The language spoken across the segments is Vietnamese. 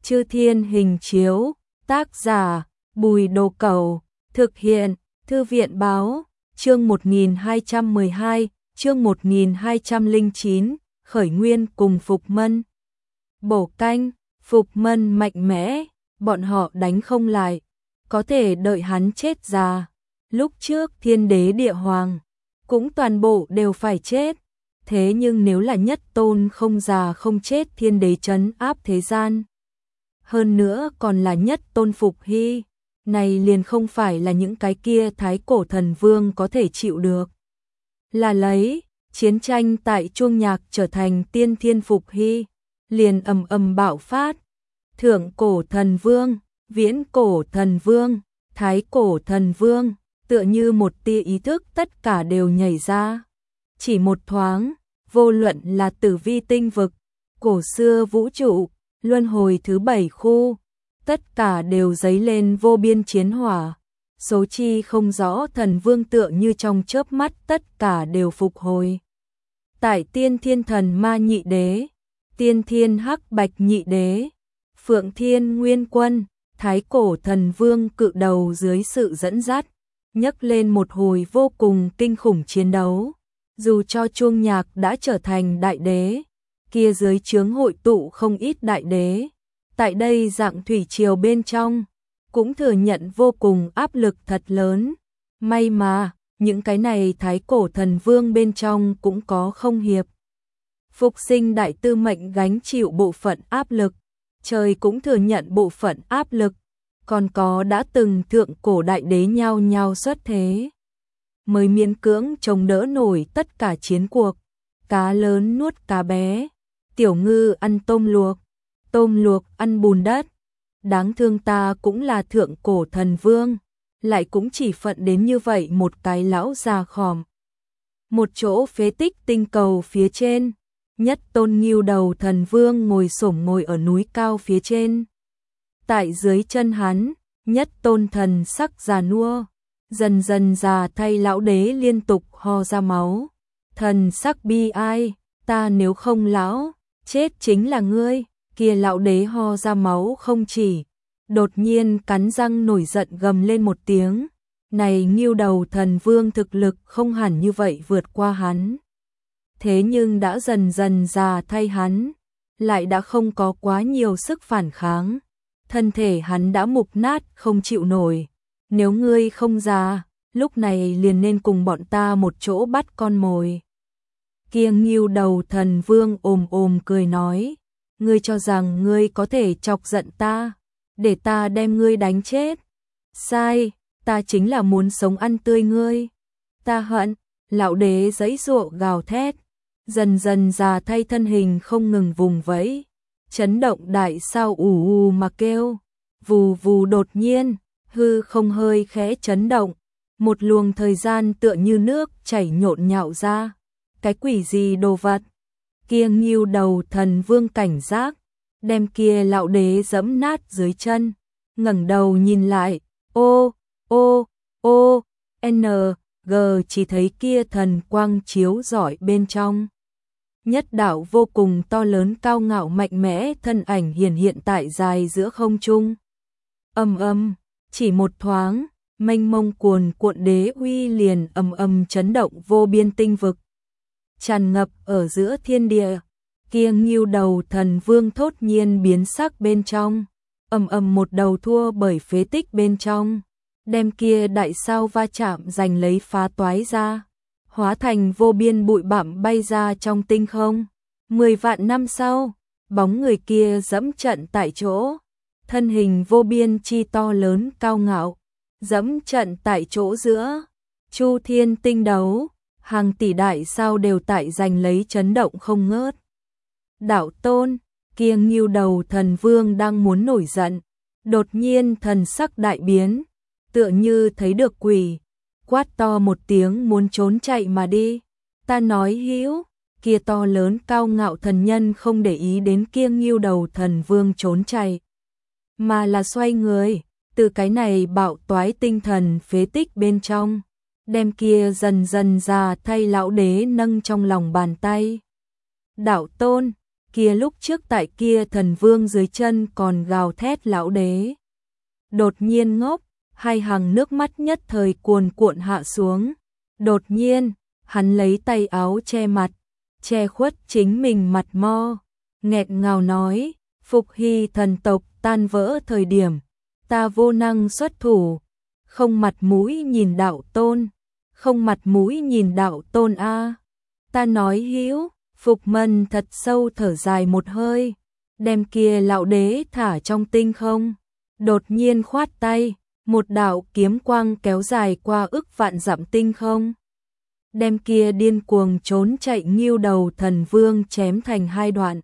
Chư Thiên Hình Chiếu, tác giả Bùi Đồ Cẩu, thực hiện Thư viện Báo, chương 1212, chương 1209, khởi nguyên cùng Phục Mân. Bổ canh, Phục Mân mạnh mẽ, bọn họ đánh không lại, có thể đợi hắn chết già. Lúc trước Thiên Đế Địa Hoàng cũng toàn bộ đều phải chết, thế nhưng nếu là nhất tôn không già không chết Thiên Đế trấn áp thế gian, hơn nữa còn là nhất tôn Phục Hy, này liền không phải là những cái kia thái cổ thần vương có thể chịu được. Là lấy chiến tranh tại Chuông Nhạc trở thành tiên thiên Phục Hy, liền ầm ầm bạo phát. Thượng cổ thần vương, viễn cổ thần vương, thái cổ thần vương, tựa như một tia ý thức tất cả đều nhảy ra. Chỉ một thoáng, vô luận là tử vi tinh vực, cổ xưa vũ trụ, luân hồi thứ 7 khu, tất cả đều dấy lên vô biên chiến hỏa. Số chi không rõ thần vương tựa như trong chớp mắt tất cả đều phục hồi. Tại Tiên Thiên Thần Ma Nhị Đế, Tiên Thiên Hắc Bạch Nhị Đế, Phượng Thiên Nguyên Quân, thái cổ thần vương cự đầu dưới sự dẫn dắt, nhấc lên một hồi vô cùng kinh khủng chiến đấu. Dù cho Chuông Nhạc đã trở thành đại đế, kia dưới trướng hội tụ không ít đại đế, tại đây dạng thủy triều bên trong, cũng thừa nhận vô cùng áp lực thật lớn. May mà, những cái này thái cổ thần vương bên trong cũng có không hiệp. Phục Sinh đại tư mệnh gánh chịu bộ phận áp lực, trời cũng thừa nhận bộ phận áp lực, còn có đã từng thượng cổ đại đế nhao nhao xuất thế, mới miễn cưỡng chống đỡ nổi tất cả chiến cuộc. Cá lớn nuốt cá bé, tiểu ngư ăn tôm luộc ăn bùn đất. Đáng thương ta cũng là thượng cổ thần vương, lại cũng chỉ phận đến như vậy một cái lão già khòm. Một chỗ phế tích tinh cầu phía trên, nhất tôn ngưu đầu thần vương ngồi xổm ngồi ở núi cao phía trên. Tại dưới chân hắn, nhất tôn thần sắc già nua, dần dần già thay lão đế liên tục ho ra máu. Thần sắc bi ai, ta nếu không lão, chết chính là ngươi. Kia lão đế ho ra máu không chỉ, đột nhiên cắn răng nổi giận gầm lên một tiếng. Này ngưu đầu thần vương thực lực không hẳn như vậy vượt qua hắn, thế nhưng đã dần dần già thay hắn, lại đã không có quá nhiều sức phản kháng. Thân thể hắn đã mục nát không chịu nổi. Nếu ngươi không già, lúc này liền nên cùng bọn ta một chỗ bắt con mồi. Kia ngưu đầu thần vương ồm cười nói, ngươi cho rằng ngươi có thể chọc giận ta, để ta đem ngươi đánh chết? Sai, ta chính là muốn sống ăn tươi ngươi. Ta hận. Lão đế giãy giụa gào thét, dần dần già thay thân hình không ngừng vùng vẫy, chấn động đại sao ù ù mà kêu, vù vù. Đột nhiên, hư không hơi khẽ chấn động, một luồng thời gian tựa như nước chảy nhộn nhạo ra. Cái quỷ gì đồ vật? Kia ngưu đầu thần vương cảnh giác, đem kia lão đế giẫm nát dưới chân, ngẩng đầu nhìn lại, G chỉ thấy kia thần quang chiếu rọi bên trong. Nhất đạo vô cùng to lớn cao ngạo mạnh mẽ thân ảnh hiện tại dài giữa không trung. Chỉ một thoáng, mênh mông cuồn cuộn đế uy liền chấn động vô biên tinh vực, tràn ngập ở giữa thiên địa. Kia ngưu đầu thần vương thốt nhiên biến sắc bên trong, một đầu thua bởi phế tích bên trong, đem kia đại sao va chạm giành lấy phá toái ra, hóa thành vô biên bụi bặm bay ra trong tinh không. 10 vạn năm sau, bóng người kia dẫm trận tại chỗ, thân hình vô biên chi to lớn cao ngạo, dẫm trận tại chỗ giữa Chu Thiên tinh đấu, hàng tỷ đại sao đều tại giành lấy chấn động không ngớt. Đạo tôn, kia ngưu đầu thần vương đang muốn nổi giận, đột nhiên thần sắc đại biến, tựa như thấy được quỷ, quát to một tiếng muốn trốn chạy mà đi. Ta nói hữu, kia to lớn cao ngạo thần nhân không để ý đến kia ngưu đầu thần vương trốn chạy, mà là xoay người, từ cái này bạo toái tinh thần phế tích bên trong, đem kia dần dần già thay lão đế nâng trong lòng bàn tay. Đạo tôn, kia lúc trước tại kia thần vương dưới chân còn gào thét lão đế. Đột nhiên ngốc, hai hàng nước mắt nhất thời cuồn cuộn hạ xuống. Đột nhiên, hắn lấy tay áo che mặt, che khuất chính mình mặt mo, nghẹn ngào nói, Phục Hy thần tộc tan vỡ thời điểm, ta vô năng xuất thủ, không mặt mũi nhìn đạo tôn, không mặt mũi nhìn đạo tôn a. Ta nói hữu, Phục Mân thật sâu thở dài một hơi, đem kia lão đế thả trong tinh không, đột nhiên khoát tay, một đạo kiếm quang kéo dài qua ức vạn dặm tinh không, đem kia điên cuồng trốn chạy Ngưu Đầu thần vương chém thành hai đoạn.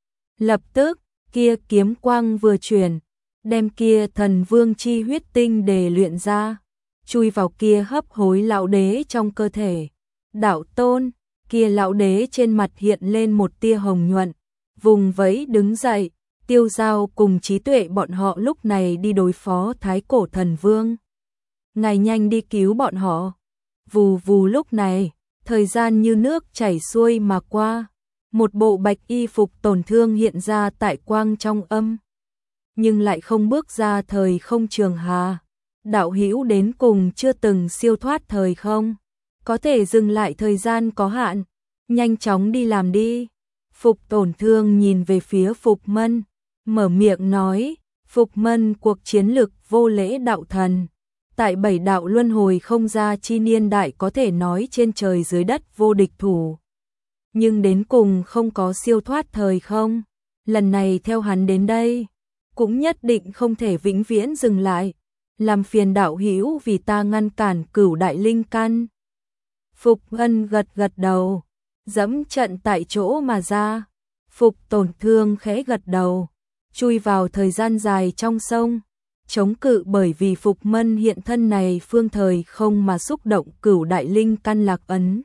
Lập tức, kia kiếm quang vừa chuyển, đem kia thần vương chi huyết tinh để luyện ra, chui vào kia hấp hối lão đế trong cơ thể. Đạo tôn, kia lão đế trên mặt hiện lên một tia hồng nhuận, vùng vẫy đứng dậy, Tiêu Giao cùng Trí Tuệ bọn họ lúc này đi đối phó Thái Cổ thần vương. Ngài nhanh đi cứu bọn họ. Vù vù lúc này, thời gian như nước chảy xuôi mà qua, một bộ bạch y phục tổn thương hiện ra tại quang trong âm, nhưng lại không bước ra thời không trường hà. Đạo hữu đến cùng chưa từng siêu thoát thời không, có thể dừng lại thời gian có hạn, nhanh chóng đi làm đi. Phục tổn thương nhìn về phía Phục Mân, mở miệng nói, Phục Mân cuộc chiến lực vô lễ đạo thần, tại 7 đạo luân hồi không ra chi niên đại có thể nói trên trời dưới đất vô địch thủ. Nhưng đến cùng không có siêu thoát thời không, lần này theo hắn đến đây, cũng nhất định không thể vĩnh viễn dừng lại, làm phiền đạo hữu vì ta ngăn cản Cửu đại linh căn. Phục Mân gật gật đầu, dẫm trận tại chỗ mà ra. Phục tổn thương khẽ gật đầu, chui vào thời gian dài trong sông, chống cự bởi vì Phục Mân hiện thân này phương thời không mà xúc động Cửu đại linh căn lạc ấn.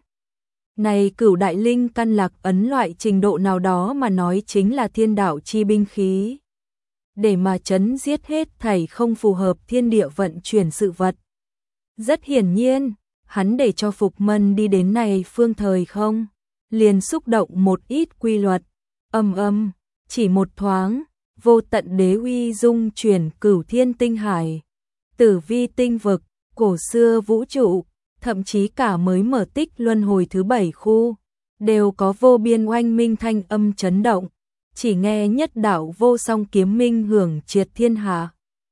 Này Cửu đại linh căn lạc ấn loại trình độ nào đó mà nói chính là thiên đạo chi binh khí, để mà chấn giết hết thảy không phù hợp thiên địa vận chuyển sự vật. Rất hiển nhiên, hắn để cho Phục Mân đi đến này phương thời không, liền xúc động một ít quy luật. Chỉ một thoáng, vô tận đế uy dung chuyển cửu thiên tinh hải, tử vi tinh vực, cổ xưa vũ trụ, thậm chí cả mới mở tích luân hồi thứ 7 khu, đều có vô biên oanh minh thanh âm chấn động, chỉ nghe nhất đạo vô song kiếm minh hưởng triệt thiên hạ.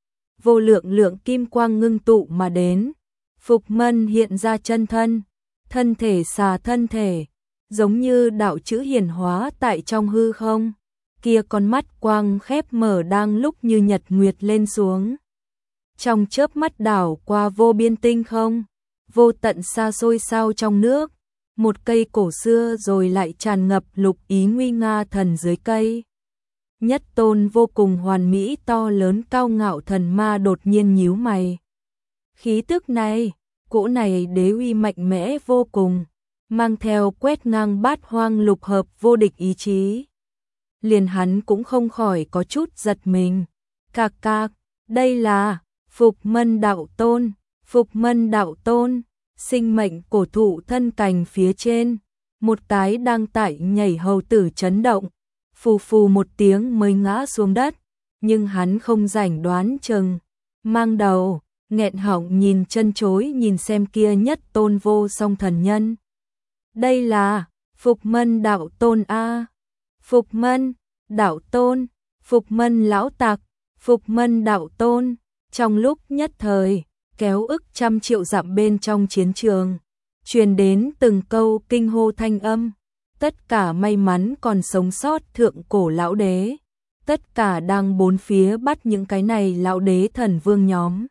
Vô lượng lượng kim quang ngưng tụ mà đến, Phục Mân hiện ra chân thân, thân thể xà thân thể, giống như đạo chữ hiển hóa tại trong hư không, kia con mắt quang khép mở đang lúc như nhật nguyệt lên xuống. Trong chớp mắt đảo qua vô biên tinh không, vô tận xa xôi sao trong nước, một cây cổ xưa rồi lại tràn ngập lục ý nguy nga thần dưới cây. Nhất tôn vô cùng hoàn mỹ to lớn cao ngạo thần ma đột nhiên nhíu mày. Khí tức này, cỗ này đế uy mạnh mẽ vô cùng, mang theo quét ngang bát hoang lục hợp vô địch ý chí. Liền hắn cũng không khỏi có chút giật mình. Cạc cạc, đây là Phục Mân đạo tôn, Phục Mân đạo tôn, sinh mệnh cổ thụ thân cành phía trên, một cái đang tại nhảy hầu tử chấn động, phù phù một tiếng mới ngã xuống đất, nhưng hắn không rảnh đoán chừng, mang đầu, nghẹn họng nhìn chân chối nhìn xem kia nhất tôn vô song thần nhân. Đây là Phục Mân đạo tôn a. Phục Mân đạo tôn, Phục Mân lão tặc, Phục Mân đạo tôn. Trong lúc nhất thời, kéo ức trăm triệu dặm bên trong chiến trường, truyền đến từng câu kinh hô thanh âm. Tất cả may mắn còn sống sót thượng cổ lão đế, tất cả đang bốn phía bắt những cái này lão đế thần vương nhóm.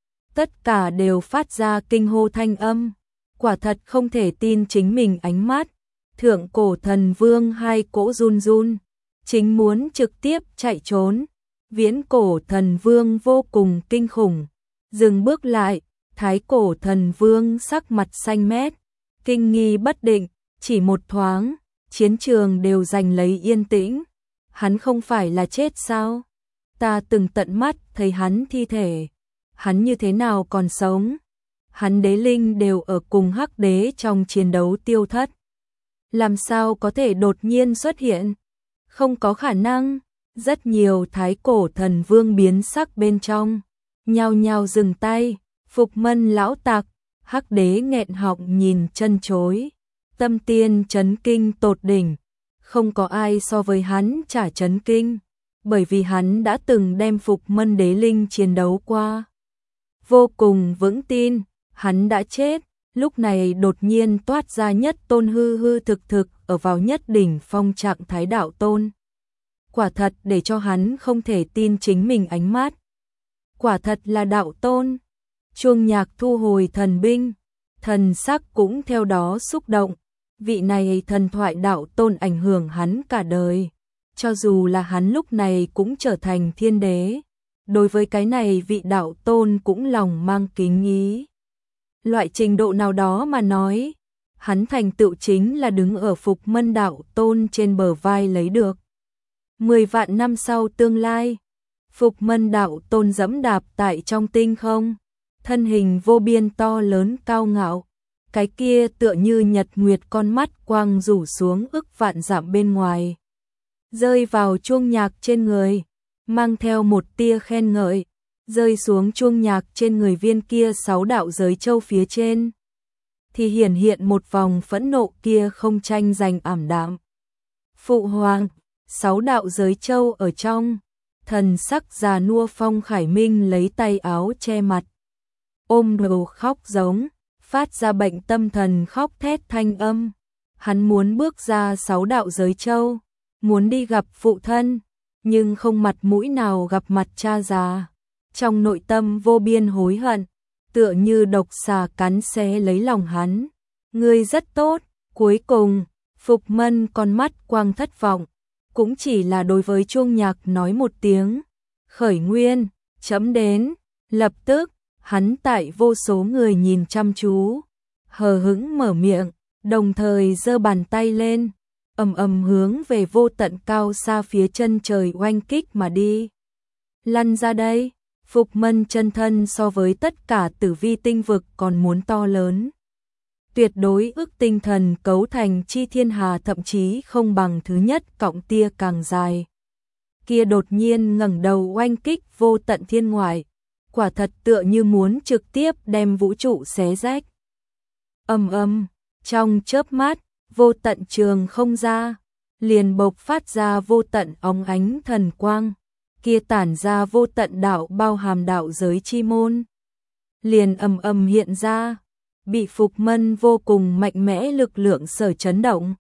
Tất cả đều phát ra kinh hô thanh âm, quả thật không thể tin chính mình ánh mắt. Thượng cổ thần vương hai cỗ run run, chính muốn trực tiếp chạy trốn. Viễn cổ thần vương vô cùng kinh khủng, dừng bước lại, thái cổ thần vương sắc mặt xanh mét, kinh nghi bất định, chỉ một thoáng, chiến trường đều giành lấy yên tĩnh. Hắn không phải là chết sao? Ta từng tận mắt thấy hắn thi thể, hắn như thế nào còn sống? Hắn đế linh đều ở cùng hắc đế trong chiến đấu tiêu thất, làm sao có thể đột nhiên xuất hiện? Không có khả năng, rất nhiều thái cổ thần vương biến sắc bên trong, nhao nhao dừng tay, Phục Mân lão tặc, Hắc Đế nghẹn họng nhìn chân chối, tâm tiên chấn kinh tột đỉnh, không có ai so với hắn chả chấn kinh, bởi vì hắn đã từng đem Phục Mân đế linh chiến đấu qua. Vô cùng vững tin, hắn đã chết, lúc này đột nhiên toát ra nhất tôn hư hư thực thực ở vào nhất đỉnh phong trạng thái đạo tôn. Quả thật để cho hắn không thể tin chính mình ánh mắt. Quả thật là đạo tôn. Chuông nhạc thu hồi thần binh, thần sắc cũng theo đó xúc động. Vị này thần thoại đạo tôn ảnh hưởng hắn cả đời. Cho dù là hắn lúc này cũng trở thành thiên đế. Đối với cái này vị đạo tôn cũng lòng mang kính ý. Loại trình độ nào đó mà nói, hắn thành tựu chính là đứng ở Phục Mân đạo tôn trên bờ vai lấy được. 10 vạn năm sau tương lai, Phục Mân đạo tôn dẫm đạp tại trong tinh không, thân hình vô biên to lớn cao ngạo, cái kia tựa như nhật nguyệt con mắt quang rủ xuống ức vạn dặm bên ngoài, rơi vào chuông nhạc trên người, mang theo một tia khen ngợi, rơi xuống chuông nhạc trên người viên kia 6 đạo giới châu phía trên, thì hiển hiện một vòng phẫn nộ kia không tranh giành ảm đạm. Phụ hoàng, 6 đạo giới châu ở trong, thần sắc già nua Phong Khải Minh lấy tay áo che mặt, ôm đầu khóc giống, phát ra bệnh tâm thần khóc thét thanh âm. Hắn muốn bước ra 6 đạo giới châu, muốn đi gặp phụ thân, nhưng không mặt mũi nào gặp mặt cha già. Trong nội tâm vô biên hối hận, tựa như độc xà cắn xé lấy lòng hắn. Ngươi rất tốt, cuối cùng, Phục Mân con mắt quang thất vọng, cũng chỉ là đối với chuông nhạc nói một tiếng. Khởi nguyên, chấm đến, lập tức, hắn tại vô số người nhìn chăm chú, hờ hững mở miệng, đồng thời giơ bàn tay lên, ầm ầm hướng về vô tận cao xa phía chân trời oanh kích mà đi. Lăn ra đây, Phục Mân chân thân so với tất cả tử vi tinh vực còn muốn to lớn. Tuyệt đối ức tinh thần cấu thành chi thiên hà thậm chí không bằng thứ nhất cộng tia càng dài. Kia đột nhiên ngẩng đầu oanh kích vô tận thiên ngoại, quả thật tựa như muốn trực tiếp đem vũ trụ xé rách. Ầm ầm, trong chớp mắt, vô tận trường không ra, liền bộc phát ra vô tận óng ánh thần quang, kia tản ra vô tận đạo bao hàm đạo giới chi môn, liền ầm ầm hiện ra, bị Phục Mân vô cùng mạnh mẽ lực lượng sở chấn động.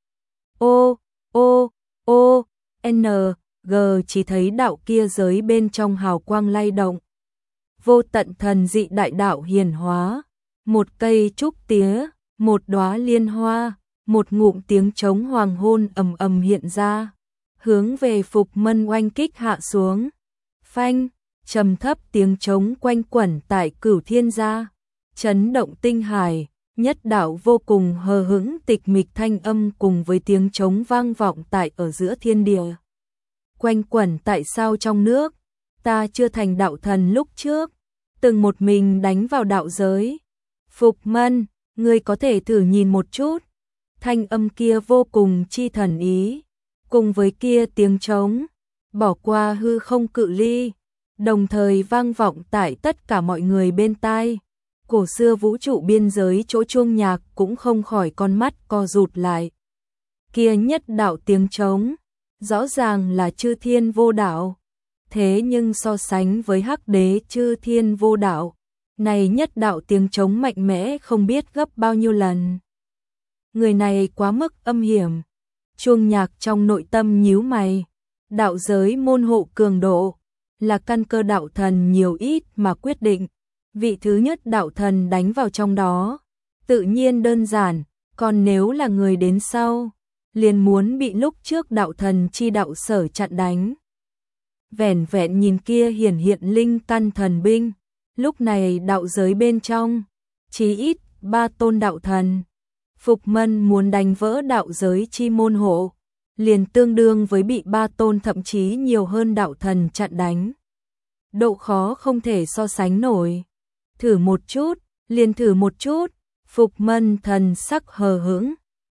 Ô, G chỉ thấy đạo kia giới bên trong hào quang lay động. Vô tận thần dị đại đạo hiển hóa, một cây trúc tía, một đóa liên hoa, một ngụm tiếng trống hoàng hôn ầm ầm hiện ra, hướng về Phục Mân oanh kích hạ xuống. Phanh, trầm thấp tiếng trống quanh quẩn tại Cửu Thiên gia, chấn động tinh hải, nhất đạo vô cùng hờ hững tịch mịch thanh âm cùng với tiếng trống vang vọng tại ở giữa thiên địa. Quanh quẩn tại sao trong nước, ta chưa thành đạo thần lúc trước, từng một mình đánh vào đạo giới. Phục Mân, ngươi có thể thử nhìn một chút. Thanh âm kia vô cùng chi thần ý, cùng với kia tiếng trống, bỏ qua hư không cự ly, đồng thời vang vọng tại tất cả mọi người bên tai. Cổ xưa vũ trụ biên giới chỗ chuông nhạc cũng không khỏi con mắt co rụt lại. Kia nhất đạo tiếng trống, rõ ràng là chư thiên vô đạo, thế nhưng so sánh với Hắc Đế chư thiên vô đạo, này nhất đạo tiếng trống mạnh mẽ không biết gấp bao nhiêu lần. Người này quá mức âm hiểm. Chuông nhạc trong nội tâm nhíu mày, đạo giới môn hộ cường độ, là căn cơ đạo thần nhiều ít mà quyết định. Vị thứ nhất đạo thần đánh vào trong đó, tự nhiên đơn giản, còn nếu là người đến sau, liền muốn bị lúc trước đạo thần chi đạo sở chặn đánh. Vẻn vẹn nhìn kia hiển hiện linh căn thần binh, lúc này đạo giới bên trong, chí ít 3 tôn đạo thần. Phục Mân muốn đánh vỡ đạo giới chi môn hộ, liền tương đương với bị 3 tôn thậm chí nhiều hơn đạo thần chặn đánh. Độ khó không thể so sánh nổi. Thử một chút, liền thử một chút. Phục Mân thần sắc hờ hững,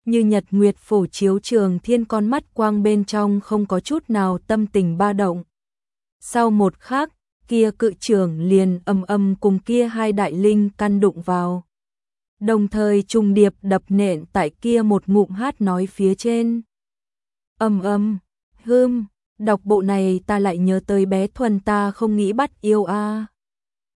như nhật nguyệt phổ chiếu Trường Thiên, con mắt quang bên trong không có chút nào tâm tình ba động. Sau một khắc, kia cự trưởng liền ầm cùng kia hai đại linh căn đụng vào. Đồng thời trùng điệp đập nện tại kia một ngụm hát nói phía trên. Đọc bộ này ta lại nhớ tới bé Thuần, ta không nghĩ bắt yêu a.